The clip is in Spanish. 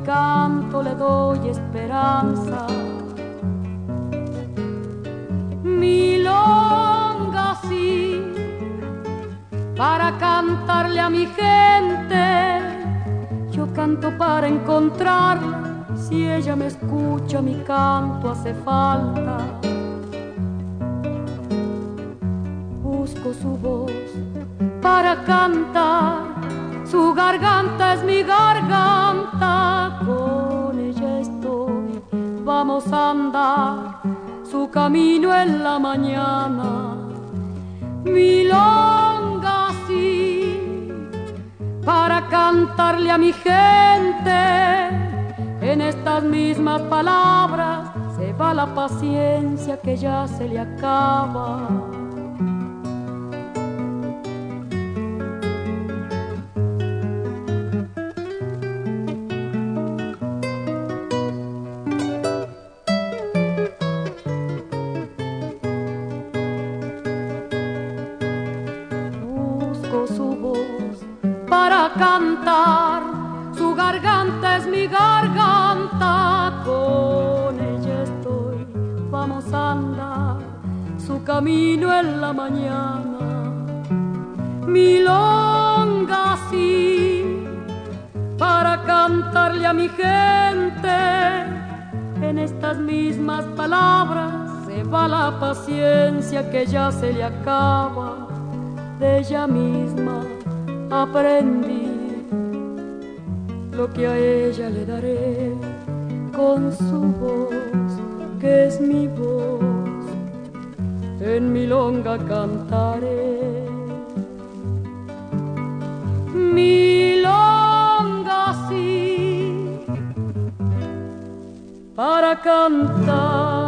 canto le doy esperanza. Milonga sí, para cantarle a mi gente. Yo canto para encontrarla, si ella me escucha mi canto hace falta. Busco su voz para cantar, su garganta es mi garganta. Con ella estoy, vamos a andar su camino en la mañana. Milonga sí, para cantarle a mi gente. En estas mismas palabras se va la paciencia que ya se le acaba. Para cantar, su garganta es mi garganta. Con ella estoy, vamos a andar su camino en la mañana. Milonga sí, para cantarle a mi gente. En estas mismas palabras se va la paciencia que ya se le acaba. De ella misma aprendí lo que a ella le daré con su voz, que es mi voz, en milonga cantaré. Milonga sí, para cantar